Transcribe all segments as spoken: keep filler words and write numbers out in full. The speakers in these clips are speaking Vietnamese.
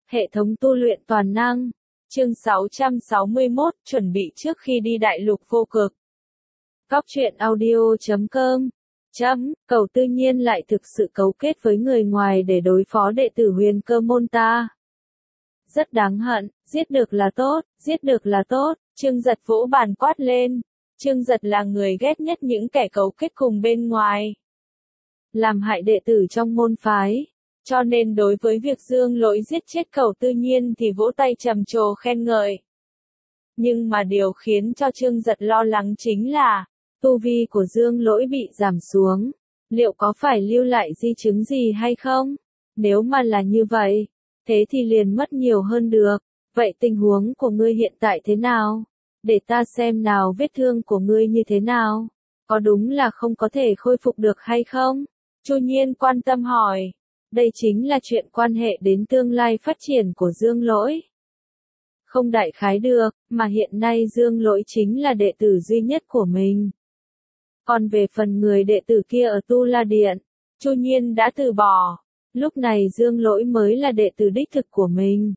Hệ thống tu luyện toàn năng. Chương sáu trăm sáu mươi mốt, chuẩn bị trước khi đi đại lục vô cực. Góc truyện audio chấm com. Chấm, Cầu Tư Nhiên lại thực sự cấu kết với người ngoài để đối phó đệ tử Huyền Cơ môn ta. Rất đáng hận, giết được là tốt, giết được là tốt, Trương Giật vỗ bàn quát lên. Trương Giật là người ghét nhất những kẻ cấu kết cùng bên ngoài, làm hại đệ tử trong môn phái. Cho nên đối với việc Dương Lỗi giết chết Cầu Tư Nhiên thì vỗ tay trầm trồ khen ngợi. Nhưng mà điều khiến cho Trương Giật lo lắng chính là, tu vi của Dương Lỗi bị giảm xuống. Liệu có phải lưu lại di chứng gì hay không? Nếu mà là như vậy, thế thì liền mất nhiều hơn được. Vậy tình huống của ngươi hiện tại thế nào? Để ta xem nào vết thương của ngươi như thế nào? Có đúng là không có thể khôi phục được hay không? Chu Nhiên quan tâm hỏi. Đây chính là chuyện quan hệ đến tương lai phát triển của Dương Lỗi. Không đại khái được, mà hiện nay Dương Lỗi chính là đệ tử duy nhất của mình. Còn về phần người đệ tử kia ở Tu La Điện, Chu Nhiên đã từ bỏ. Lúc này Dương Lỗi mới là đệ tử đích thực của mình.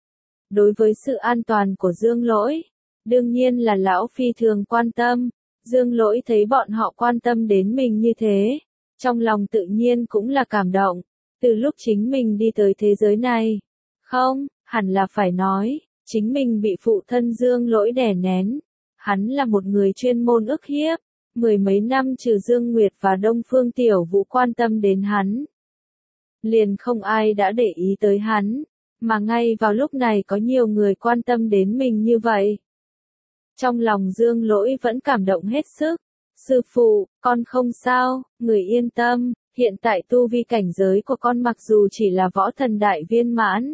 Đối với sự an toàn của Dương Lỗi, đương nhiên là lão phi thường quan tâm. Dương Lỗi thấy bọn họ quan tâm đến mình như thế, trong lòng tự nhiên cũng là cảm động. Từ lúc chính mình đi tới thế giới này, không, hẳn là phải nói, chính mình bị phụ thân Dương Lỗi đè nén. Hắn là một người chuyên môn ức hiếp, mười mấy năm trừ Dương Nguyệt và Đông Phương Tiểu Vũ quan tâm đến hắn. Liền không ai đã để ý tới hắn, mà ngay vào lúc này có nhiều người quan tâm đến mình như vậy. Trong lòng Dương Lỗi vẫn cảm động hết sức. Sư phụ, con không sao, người yên tâm. Hiện tại tu vi cảnh giới của con mặc dù chỉ là võ thần đại viên mãn,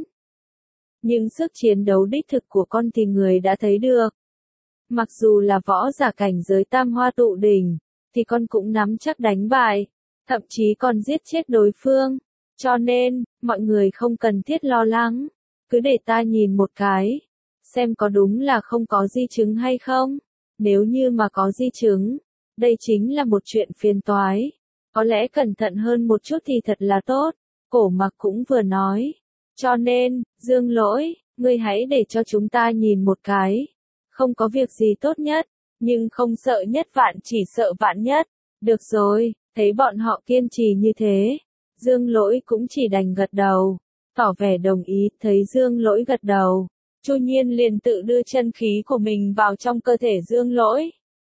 nhưng sức chiến đấu đích thực của con thì người đã thấy được. Mặc dù là võ giả cảnh giới tam hoa tụ đỉnh, thì con cũng nắm chắc đánh bại, thậm chí còn giết chết đối phương. Cho nên, mọi người không cần thiết lo lắng, cứ để ta nhìn một cái, xem có đúng là không có di chứng hay không. Nếu như mà có di chứng, đây chính là một chuyện phiền toái. Có lẽ cẩn thận hơn một chút thì thật là tốt, Cổ Mặc cũng vừa nói. Cho nên, Dương Lỗi, ngươi hãy để cho chúng ta nhìn một cái. Không có việc gì tốt nhất, nhưng không sợ nhất vạn chỉ sợ vạn nhất. Được rồi, thấy bọn họ kiên trì như thế, Dương Lỗi cũng chỉ đành gật đầu, tỏ vẻ đồng ý. Thấy Dương Lỗi gật đầu, Chu Nhiên liền tự đưa chân khí của mình vào trong cơ thể Dương Lỗi,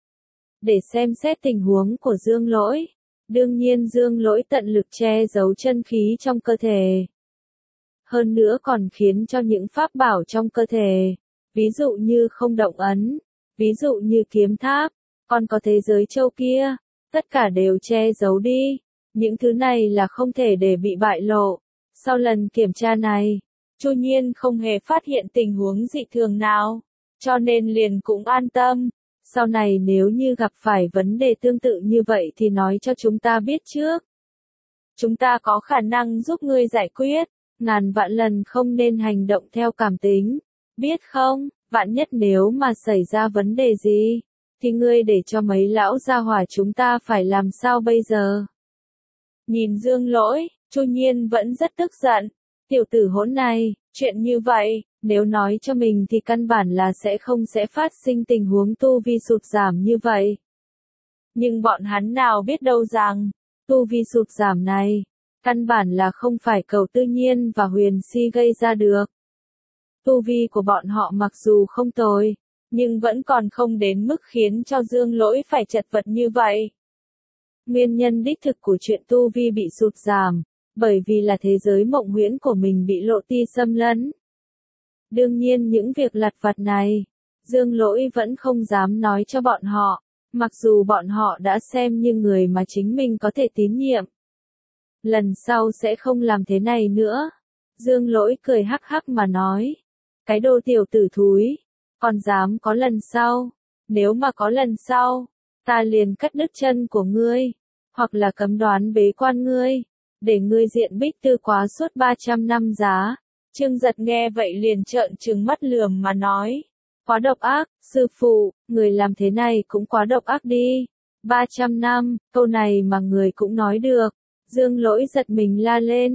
để xem xét tình huống của Dương Lỗi. Đương nhiên Dương Lỗi tận lực che giấu chân khí trong cơ thể. Hơn nữa còn khiến cho những pháp bảo trong cơ thể, ví dụ như không động ấn, ví dụ như kiếm tháp, còn có thế giới châu kia, tất cả đều che giấu đi. Những thứ này là không thể để bị bại lộ. Sau lần kiểm tra này, Chu Nhiên không hề phát hiện tình huống dị thường nào, cho nên liền cũng an tâm. Sau này nếu như gặp phải vấn đề tương tự như vậy thì nói cho chúng ta biết trước. Chúng ta có khả năng giúp ngươi giải quyết, ngàn vạn lần không nên hành động theo cảm tính. Biết không, vạn nhất nếu mà xảy ra vấn đề gì, thì ngươi để cho mấy lão gia hỏa chúng ta phải làm sao bây giờ? Nhìn Dương Lỗi, Chu Nhiên vẫn rất tức giận. Tiểu tử hỗn này, chuyện như vậy, nếu nói cho mình thì căn bản là sẽ không sẽ phát sinh tình huống tu vi sụt giảm như vậy. Nhưng bọn hắn nào biết đâu rằng, tu vi sụt giảm này, căn bản là không phải Cầu Tư Nhiên và Huyền Si gây ra được. Tu vi của bọn họ mặc dù không tồi, nhưng vẫn còn không đến mức khiến cho Dương Lỗi phải chật vật như vậy. Nguyên nhân đích thực của chuyện tu vi bị sụt giảm, bởi vì là thế giới mộng huyễn của mình bị lộ ti xâm lấn. Đương nhiên những việc lặt vặt này, Dương Lỗi vẫn không dám nói cho bọn họ, mặc dù bọn họ đã xem như người mà chính mình có thể tín nhiệm. Lần sau sẽ không làm thế này nữa. Dương Lỗi cười hắc hắc mà nói. Cái đồ tiểu tử thúi, còn dám có lần sau. Nếu mà có lần sau, ta liền cắt đứt chân của ngươi, hoặc là cấm đoán bế quan ngươi, để ngươi diện bích tư quá suốt ba trăm năm giá. Trương Giật nghe vậy liền trợn trừng mắt lườm mà nói. Quá độc ác, sư phụ, người làm thế này cũng quá độc ác đi. ba trăm năm, câu này mà người cũng nói được. Dương Lỗi giật mình la lên.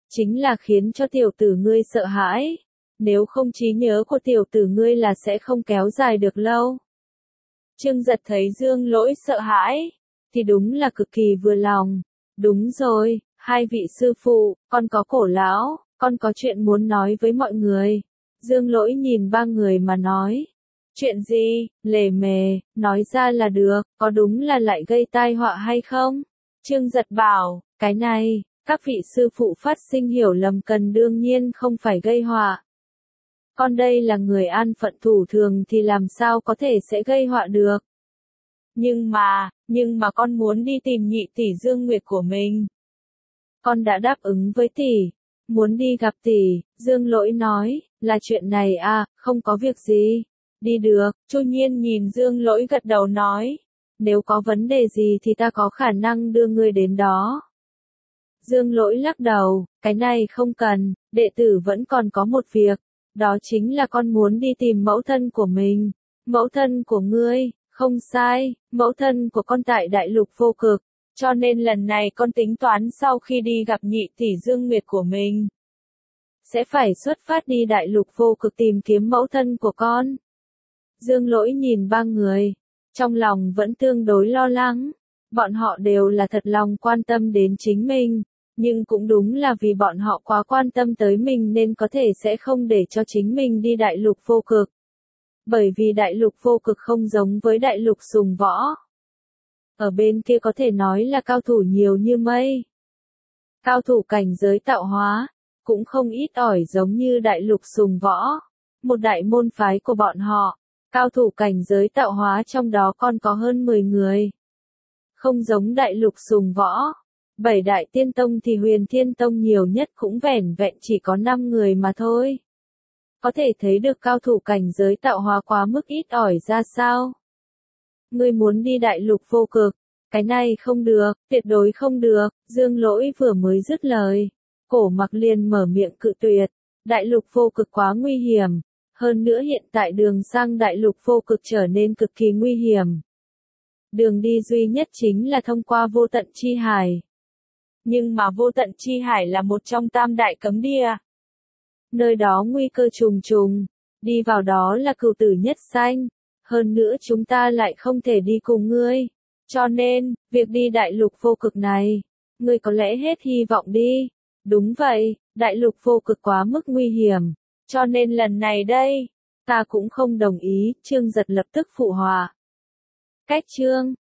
chính là khiến cho tiểu tử ngươi sợ hãi. Nếu không trí nhớ của tiểu tử ngươi là sẽ không kéo dài được lâu. Trương Giật thấy Dương Lỗi sợ hãi, thì đúng là cực kỳ vừa lòng. Đúng rồi, hai vị sư phụ, con có Cổ lão, con có chuyện muốn nói với mọi người. Dương Lỗi nhìn ba người mà nói. Chuyện gì, lề mề, nói ra là được, có đúng là lại gây tai họa hay không? Trương Giật bảo, cái này, các vị sư phụ phát sinh hiểu lầm cần đương nhiên không phải gây họa. Con đây là người an phận thủ thường thì làm sao có thể sẽ gây họa được. Nhưng mà, nhưng mà con muốn đi tìm nhị tỷ Dương Nguyệt của mình. Con đã đáp ứng với tỷ, muốn đi gặp tỷ. Dương Lỗi nói, là chuyện này à, không có việc gì. Đi được. Chu Nhiên nhìn Dương Lỗi gật đầu nói, nếu có vấn đề gì thì ta có khả năng đưa ngươi đến đó. Dương Lỗi lắc đầu, cái này không cần, đệ tử vẫn còn có một việc, đó chính là con muốn đi tìm mẫu thân của mình. Mẫu thân của ngươi, không sai, mẫu thân của con tại Đại Lục Vô Cực, cho nên lần này con tính toán sau khi đi gặp nhị tỷ Dương Nguyệt của mình, sẽ phải xuất phát đi Đại Lục Vô Cực tìm kiếm mẫu thân của con. Dương Lỗi nhìn ba người, trong lòng vẫn tương đối lo lắng, bọn họ đều là thật lòng quan tâm đến chính mình, nhưng cũng đúng là vì bọn họ quá quan tâm tới mình nên có thể sẽ không để cho chính mình đi Đại Lục Vô Cực. Bởi vì Đại Lục Vô Cực không giống với Đại Lục Sùng Võ. Ở bên kia có thể nói là cao thủ nhiều như mây. Cao thủ cảnh giới tạo hóa, cũng không ít ỏi giống như Đại Lục Sùng Võ. Một đại môn phái của bọn họ, cao thủ cảnh giới tạo hóa trong đó còn có hơn mười người. Không giống Đại Lục Sùng Võ. Bảy đại tiên tông thì Huyền Thiên Tông nhiều nhất cũng vẻn vẹn chỉ có năm người mà thôi. Có thể thấy được cao thủ cảnh giới tạo hóa quá mức ít ỏi ra sao. Ngươi muốn đi Đại Lục Vô Cực, cái này không được, tuyệt đối không được. Dương Lỗi vừa mới dứt lời, Cổ Mặc liền mở miệng cự tuyệt. Đại Lục Vô Cực quá nguy hiểm, hơn nữa hiện tại đường sang Đại Lục Vô Cực trở nên cực kỳ nguy hiểm. Đường đi duy nhất chính là thông qua Vô Tận Chi Hải. Nhưng mà Vô Tận Chi Hải là một trong tam đại cấm địa. Nơi đó nguy cơ trùng trùng, đi vào đó là cửu tử nhất sanh, hơn nữa chúng ta lại không thể đi cùng ngươi. Cho nên, việc đi Đại Lục Vô Cực này, ngươi có lẽ hết hy vọng đi. Đúng vậy, Đại Lục Vô Cực quá mức nguy hiểm, cho nên lần này đây, ta cũng không đồng ý. Trương Giật lập tức phụ họa. Cách chương